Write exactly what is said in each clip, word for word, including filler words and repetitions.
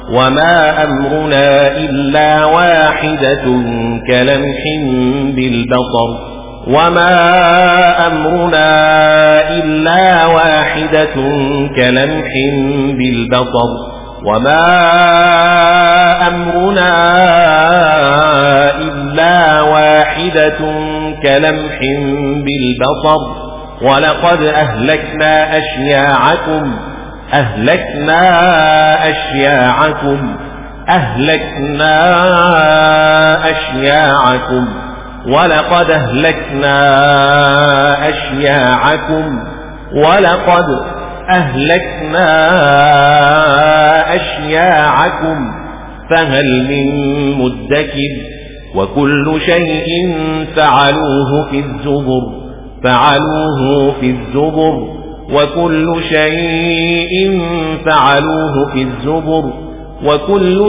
وما أمرنا إلا واحدة كلمح بالبصر وما أمرنا إلا واحدة كلمح بالبصر وما أمرنا إلا واحدة كلمح بالبصر ولقد أهلكنا أشياعكم أهلكنا أشياعكم أهلكنا أشياعكم ولقد أهلكنا أشياعكم ولقد أهلكنا أشياعكم فهل من مدكر وكل شيء فعلوه في الزبر فعلوه في الزبر وكل شيء فعلوه في الزبر وكل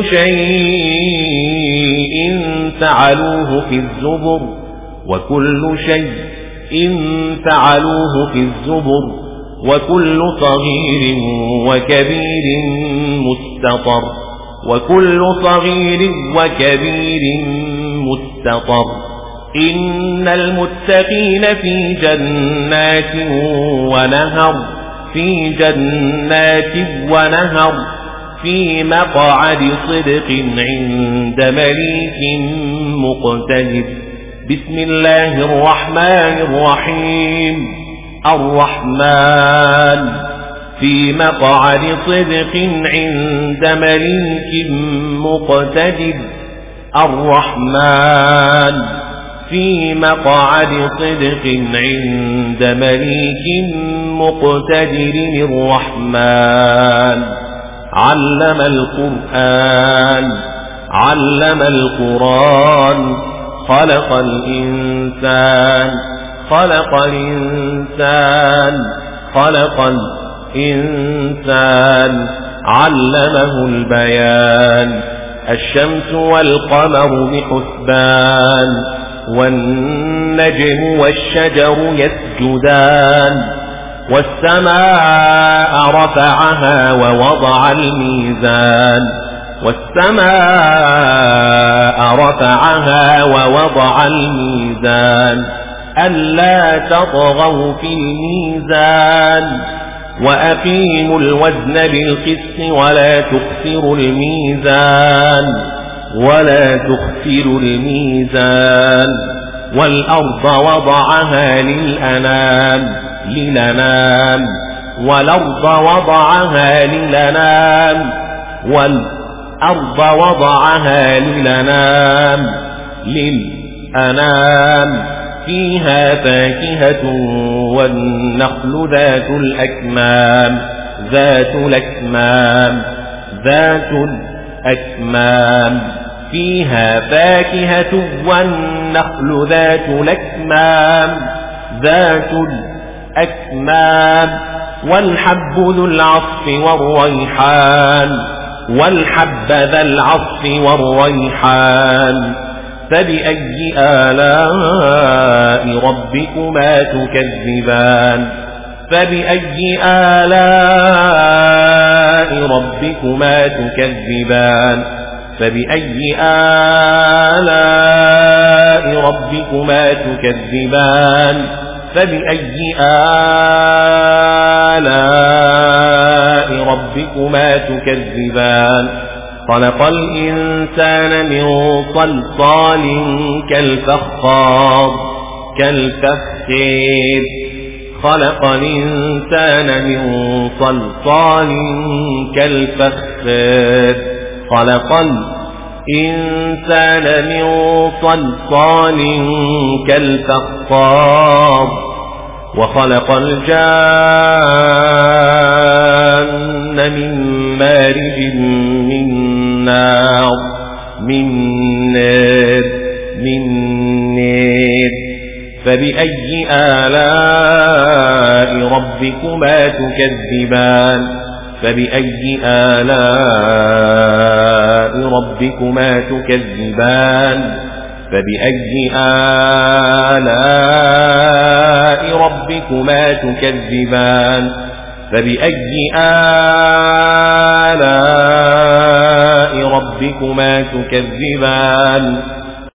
شيء فعلوه في الزبر وكل شيء فعلوه في الزبر وكل صغير وكبير مستطر وكل صغير وكبير مستطر إن المتقين في جنات ونهر في جنات ونهر في مقعد صدق عند مليك مقتدر بسم الله الرحمن الرحيم الرحمن في مقعد صدق عند مليك مقتدر الرحمن في مقعد صدق عند مليك مقتدر الرحمن علم القرآن علم القرآن خلق الإنسان خلق الإنسان خلق الإنسان علمه البيان الشمس والقمر بحسبان والنجم والشجر يسجدان والسماء رفعها ووضع الميزان والسماء رفعها ووضع الميزان ألا تطغوا في الميزان وأقيموا الوزن بالقسط ولا تخسروا الميزان ولا تخسروا الميزان والأرض وضعها للأنام للأنام والأرض وضعها للأنام والأرض وضعها للأنام للأنام فيها فاكهة والنخل ذات الأكمام ذات الأكمام ذات الأكمام فيها فاكهة والنخل ذات الأكمام ذات الأكمام والحب ذو العصف والريحان والحب ذا العصف والريحان فبأي آلاء ربكما تكذبان فبأي آلاء ربكما تكذبان فبأي آلاء ربكما تكذبان فبأي آلاء ربكما تكذبان خلق الإنسان من صلصال كالفخار كالفخار خلق الإنسان من صلصال كالفخار خلق الإنسان من صلصال كالفخار وخلق الجان من مارج من نار من نار من نار فبأي آلاء ربكما تكذبان فبأي آلاء ربكما تكذبان فبأي آلاء ربكما تكذبان فبأي آلاء ربكما تكذبان